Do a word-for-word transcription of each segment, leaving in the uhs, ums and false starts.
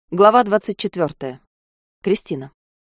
Глава двадцать четвёртая. Кристина.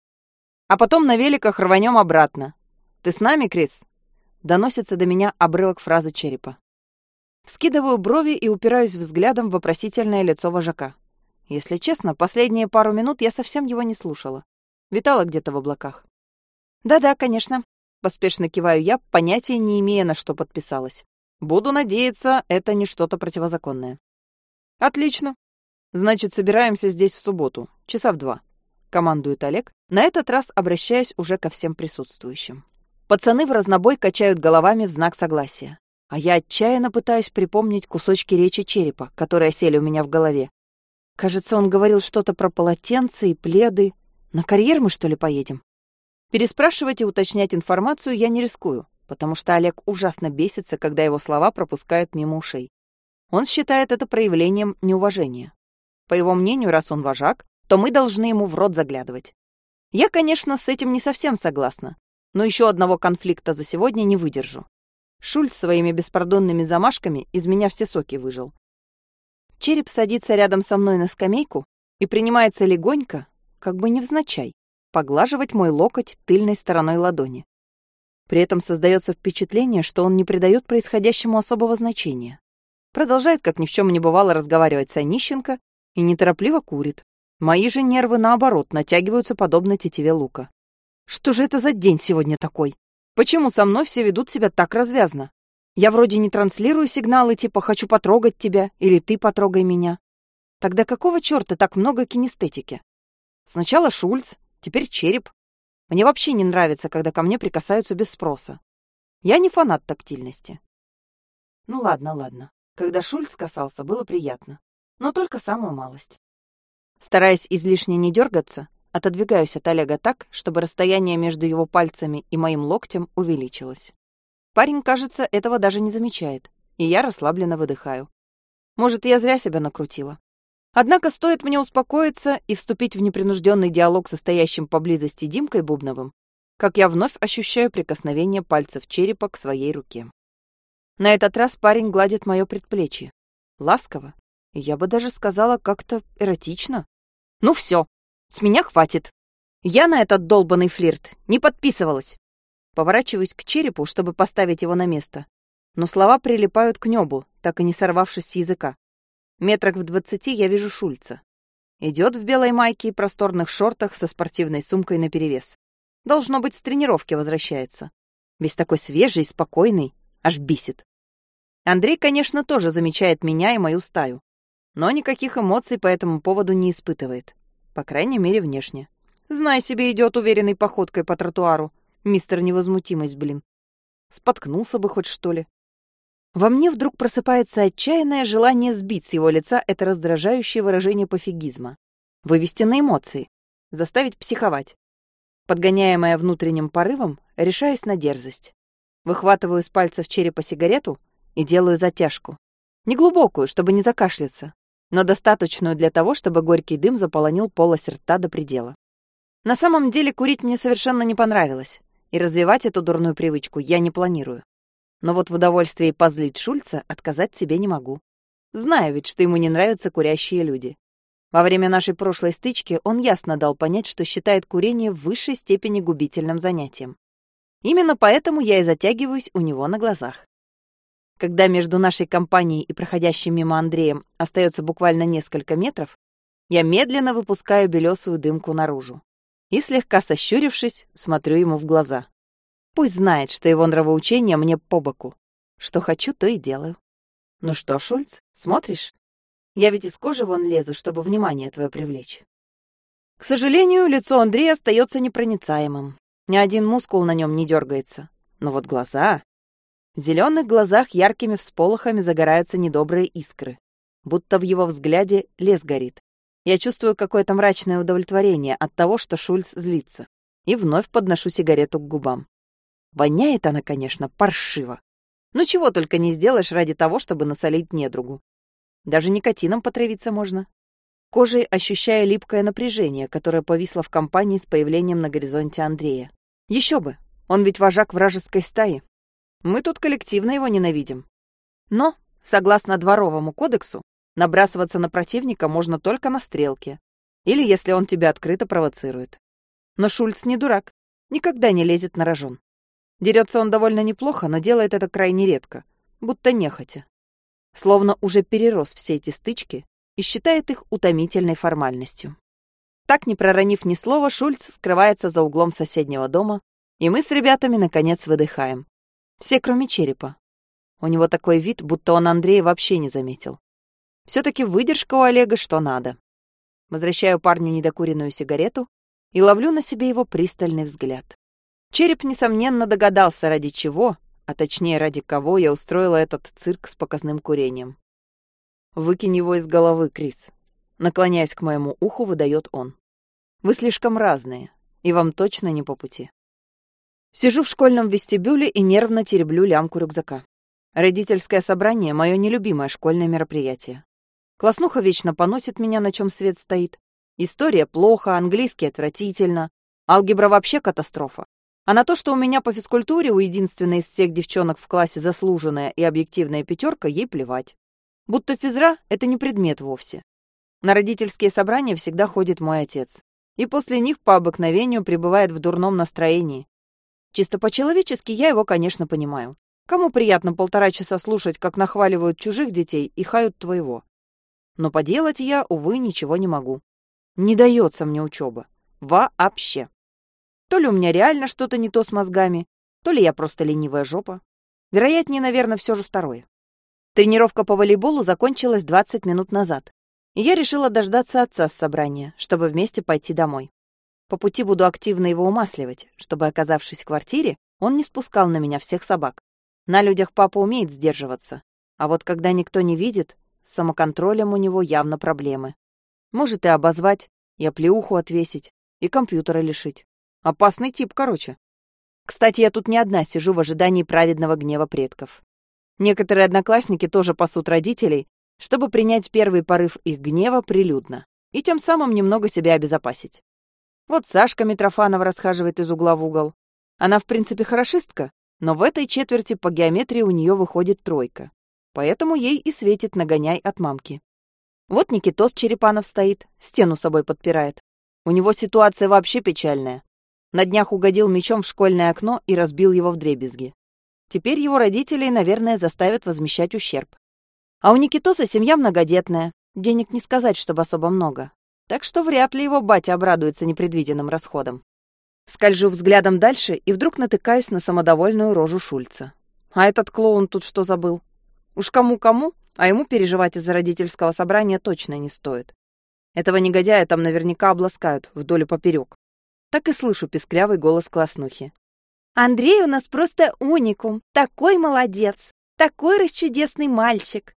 А потом на великах рванем обратно. Ты с нами, Крис? Доносится до меня обрывок фразы черепа. Вскидываю брови и упираюсь взглядом в вопросительное лицо вожака. Если честно, последние пару минут я совсем его не слушала. Витала где-то в облаках. Да-да, конечно. Поспешно киваю я, понятия не имея, на что подписалась. Буду надеяться, это не что-то противозаконное. Отлично. Значит, собираемся здесь в субботу, часа в два. Командует Олег, на этот раз обращаясь уже ко всем присутствующим. Пацаны в разнобой качают головами в знак согласия. А я отчаянно пытаюсь припомнить кусочки речи черепа, которые осели у меня в голове. Кажется, он говорил что-то про полотенца и пледы. На карьер мы, что ли, поедем? Переспрашивать и уточнять информацию я не рискую, потому что Олег ужасно бесится, когда его слова пропускают мимо ушей. Он считает это проявлением неуважения. По его мнению, раз он вожак, то мы должны ему в рот заглядывать. Я, конечно, с этим не совсем согласна, но еще одного конфликта за сегодня не выдержу. Шульц своими беспардонными замашками из меня все соки выжил. Череп садится рядом со мной на скамейку и принимается легонько, как бы невзначай, поглаживать мой локоть тыльной стороной ладони. При этом создается впечатление, что он не придает происходящему особого значения. Продолжает, как ни в чем не бывало, разговаривать с Онищенко и неторопливо курит. Мои же нервы, наоборот, натягиваются подобно тетиве лука. Что же это за день сегодня такой? Почему со мной все ведут себя так развязно? Я вроде не транслирую сигналы типа «хочу потрогать тебя» или «ты потрогай меня». Тогда какого черта так много кинестетики? Сначала Шульц, теперь череп. Мне вообще не нравится, когда ко мне прикасаются без спроса. Я не фанат тактильности. Ну ладно, ладно. Когда Шульц касался, было приятно. Но только самую малость. Стараясь излишне не дергаться, отодвигаюсь от Олега так, чтобы расстояние между его пальцами и моим локтем увеличилось. Парень, кажется, этого даже не замечает, и я расслабленно выдыхаю. Может, я зря себя накрутила. Однако стоит мне успокоиться и вступить в непринужденный диалог со стоящим поблизости Димкой Бубновым, как я вновь ощущаю прикосновение пальцев черепа к своей руке. На этот раз парень гладит мое предплечье. Ласково. И я бы даже сказала как-то эротично. Ну все, с меня хватит. Я на этот долбанный флирт не подписывалась. Поворачиваюсь к черепу, чтобы поставить его на место. Но слова прилипают к небу, так и не сорвавшись с языка. Метрах в двадцати я вижу Шульца. Идет в белой майке и просторных шортах со спортивной сумкой наперевес. Должно быть, с тренировки возвращается. Весь такой свежий, спокойный, аж бесит. Андрей, конечно, тоже замечает меня и мою стаю. Но никаких эмоций по этому поводу не испытывает. По крайней мере, внешне. Знай себе, идет уверенной походкой по тротуару. Мистер Невозмутимость, блин. Споткнулся бы хоть, что ли. Во мне вдруг просыпается отчаянное желание сбить с его лица это раздражающее выражение пофигизма. Вывести на эмоции. Заставить психовать. Подгоняемая внутренним порывом, решаюсь на дерзость. Выхватываю из пальцев черепа сигарету и делаю затяжку. Неглубокую, чтобы не закашляться, но достаточную для того, чтобы горький дым заполонил полость рта до предела. На самом деле курить мне совершенно не понравилось, и развивать эту дурную привычку я не планирую. Но вот в удовольствии позлить Шульца отказать себе не могу. Знаю ведь, что ему не нравятся курящие люди. Во время нашей прошлой стычки он ясно дал понять, что считает курение в высшей степени губительным занятием. Именно поэтому я и затягиваюсь у него на глазах. Когда между нашей компанией и проходящим мимо Андреем остается буквально несколько метров, я медленно выпускаю белесую дымку наружу и, слегка сощурившись, смотрю ему в глаза. Пусть знает, что его нравоучение мне по боку. Что хочу, то и делаю. Ну что, Шульц, смотришь? Я ведь из кожи вон лезу, чтобы внимание твое привлечь. К сожалению, лицо Андрея остается непроницаемым. Ни один мускул на нем не дергается. Но вот глаза... В зеленых глазах яркими всполохами загораются недобрые искры. Будто в его взгляде лес горит. Я чувствую какое-то мрачное удовлетворение от того, что Шульц злится. И вновь подношу сигарету к губам. Воняет она, конечно, паршиво. Ну чего только не сделаешь ради того, чтобы насолить недругу. Даже никотином потравиться можно. Кожей ощущая липкое напряжение, которое повисло в компании с появлением на горизонте Андрея. Еще бы, он ведь вожак вражеской стаи. Мы тут коллективно его ненавидим. Но, согласно Дворовому кодексу, набрасываться на противника можно только на стрелке, Или если он тебя открыто провоцирует. Но Шульц не дурак, никогда не лезет на рожон. Дерется он довольно неплохо, но делает это крайне редко, будто нехотя. Словно уже перерос все эти стычки и считает их утомительной формальностью. Так, не проронив ни слова, Шульц скрывается за углом соседнего дома, и мы с ребятами, наконец, выдыхаем. Все, кроме Черепа. У него такой вид, будто он Андрея вообще не заметил. Все-таки выдержка у Олега что надо. Возвращаю парню недокуренную сигарету и ловлю на себе его пристальный взгляд. Череп, несомненно, догадался, ради чего, а точнее, ради кого я устроила этот цирк с показным курением. «Выкинь его из головы, Крис», — наклоняясь к моему уху, выдает он. «Вы слишком разные, и вам точно не по пути». Сижу в школьном вестибюле и нервно тереблю лямку рюкзака. Родительское собрание — мое нелюбимое школьное мероприятие. Класснуха вечно поносит меня, на чем свет стоит. История плохо, английский отвратительно, алгебра вообще катастрофа. А на то, что у меня по физкультуре у единственной из всех девчонок в классе заслуженная и объективная пятерка, ей плевать. Будто физра — это не предмет вовсе. На родительские собрания всегда ходит мой отец. И после них по обыкновению пребывает в дурном настроении. Чисто по-человечески я его, конечно, понимаю. Кому приятно полтора часа слушать, как нахваливают чужих детей и хают твоего? Но поделать я, увы, ничего не могу. Не дается мне учеба. Вообще. То ли у меня реально что-то не то с мозгами, то ли я просто ленивая жопа. Вероятнее, наверное, все же второе. Тренировка по волейболу закончилась двадцать минут назад, и я решила дождаться отца с собрания, чтобы вместе пойти домой. По пути буду активно его умасливать, чтобы, оказавшись в квартире, он не спускал на меня всех собак. На людях папа умеет сдерживаться, а вот когда никто не видит, с самоконтролем у него явно проблемы. Может и обозвать, и оплеуху отвесить, и компьютера лишить. Опасный тип, короче. Кстати, я тут не одна сижу в ожидании праведного гнева предков. Некоторые одноклассники тоже пасут родителей, чтобы принять первый порыв их гнева прилюдно и тем самым немного себя обезопасить. Вот Сашка Митрофанова расхаживает из угла в угол. Она, в принципе, хорошистка, но в этой четверти по геометрии у нее выходит тройка. Поэтому ей и светит нагоняй от мамки. Вот Никитос Черепанов стоит, стену собой подпирает. У него ситуация вообще печальная. На днях угодил мечом в школьное окно и разбил его вдребезги. Теперь его родителей, наверное, заставят возмещать ущерб. А у Никитоса семья многодетная, денег не сказать, чтобы особо много. Так что вряд ли его батя обрадуется непредвиденным расходам. Скольжу взглядом дальше и вдруг натыкаюсь на самодовольную рожу Шульца. А этот клоун тут что забыл? Уж кому-кому, а ему переживать из-за родительского собрания точно не стоит. Этого негодяя там наверняка обласкают вдоль и поперек. Так и слышу писклявый голос класснухи. «Андрей у нас просто уникум, такой молодец, такой расчудесный мальчик».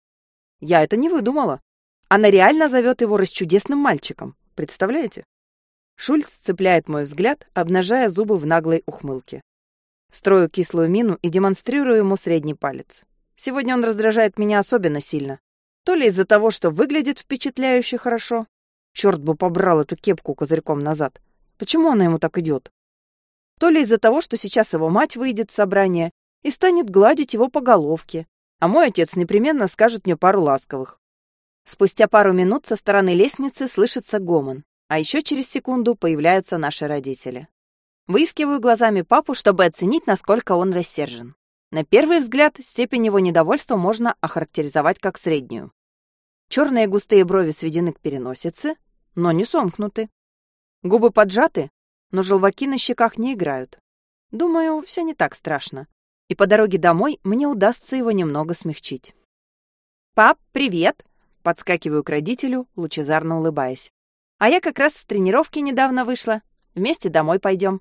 Я это не выдумала. Она реально зовет его расчудесным мальчиком. Представляете? Шульц цепляет мой взгляд, обнажая зубы в наглой ухмылке. Строю кислую мину и демонстрирую ему средний палец. Сегодня он раздражает меня особенно сильно. То ли из-за того, что выглядит впечатляюще хорошо. Черт бы побрал эту кепку козырьком назад. Почему она ему так идет? То ли из-за того, что сейчас его мать выйдет с собрания и станет гладить его по головке, а мой отец непременно скажет мне пару ласковых. Спустя пару минут со стороны лестницы слышится гомон, а еще через секунду появляются наши родители. Выискиваю глазами папу, чтобы оценить, насколько он рассержен. На первый взгляд, степень его недовольства можно охарактеризовать как среднюю. Черные густые брови сведены к переносице, но не сомкнуты. Губы поджаты, но желваки на щеках не играют. Думаю, все не так страшно. И по дороге домой мне удастся его немного смягчить. «Пап, привет!» Подскакиваю к родителю, лучезарно улыбаясь. «А я как раз с тренировки недавно вышла. Вместе домой пойдем».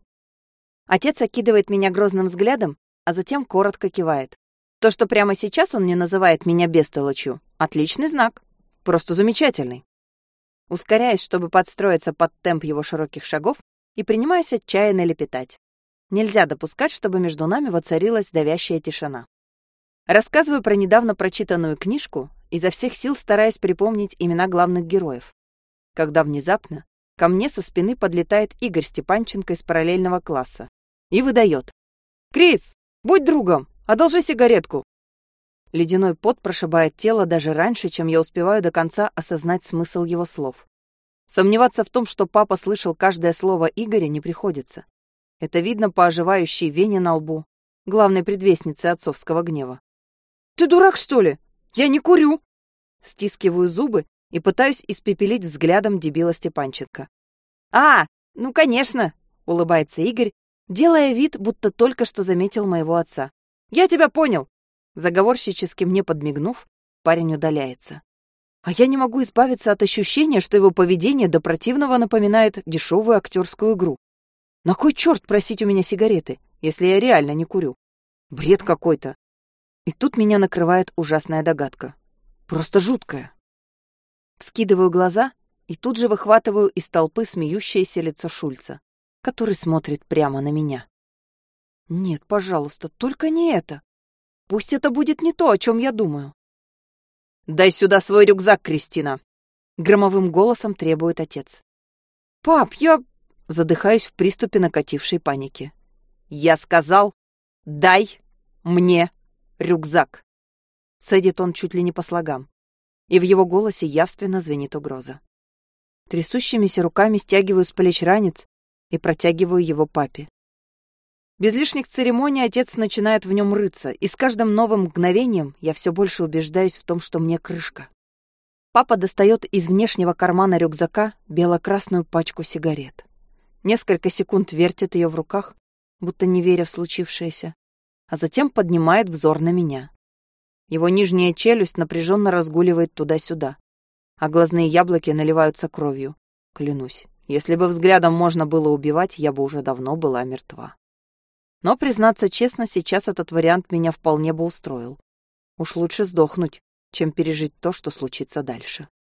Отец окидывает меня грозным взглядом, а затем коротко кивает. То, что прямо сейчас он не называет меня бестолочью, отличный знак. Просто замечательный. Ускоряюсь, чтобы подстроиться под темп его широких шагов, и принимаюсь отчаянно лепетать. Нельзя допускать, чтобы между нами воцарилась давящая тишина. Рассказываю про недавно прочитанную книжку, изо всех сил стараясь припомнить имена главных героев. Когда внезапно ко мне со спины подлетает Игорь Степанченко из параллельного класса и выдает: «Крис, будь другом, одолжи сигаретку». Ледяной пот прошибает тело даже раньше, чем я успеваю до конца осознать смысл его слов. Сомневаться в том, что папа слышал каждое слово Игоря, не приходится. Это видно по оживающей вене на лбу, главной предвестнице отцовского гнева. «Ты дурак, что ли? Я не курю!» Стискиваю зубы и пытаюсь испепелить взглядом дебила Степанченко. «А, ну, конечно!» — улыбается Игорь, делая вид, будто только что заметил моего отца. «Я тебя понял!» Заговорщически мне подмигнув, парень удаляется. А я не могу избавиться от ощущения, что его поведение до противного напоминает дешевую актерскую игру. На кой черт просить у меня сигареты, если я реально не курю? Бред какой-то. И тут меня накрывает ужасная догадка. Просто жуткая. Вскидываю глаза и тут же выхватываю из толпы смеющееся лицо Шульца, который смотрит прямо на меня. Нет, пожалуйста, только не это. Пусть это будет не то, о чем я думаю. «Дай сюда свой рюкзак, Кристина!» Громовым голосом требует отец. «Пап, я...» Задыхаюсь в приступе накатившей паники. «Я сказал, дай мне рюкзак!» Цедит он чуть ли не по слогам, и в его голосе явственно звенит угроза. Трясущимися руками стягиваю с плеч ранец и протягиваю его папе. Без лишних церемоний отец начинает в нем рыться, и с каждым новым мгновением я все больше убеждаюсь в том, что мне крышка. Папа достает из внешнего кармана рюкзака бело-красную пачку сигарет. Несколько секунд вертит ее в руках, будто не веря в случившееся, а затем поднимает взор на меня. Его нижняя челюсть напряженно разгуливает туда-сюда, а глазные яблоки наливаются кровью. Клянусь, если бы взглядом можно было убивать, я бы уже давно была мертва. Но, признаться честно, сейчас этот вариант меня вполне бы устроил. Уж лучше сдохнуть, чем пережить то, что случится дальше.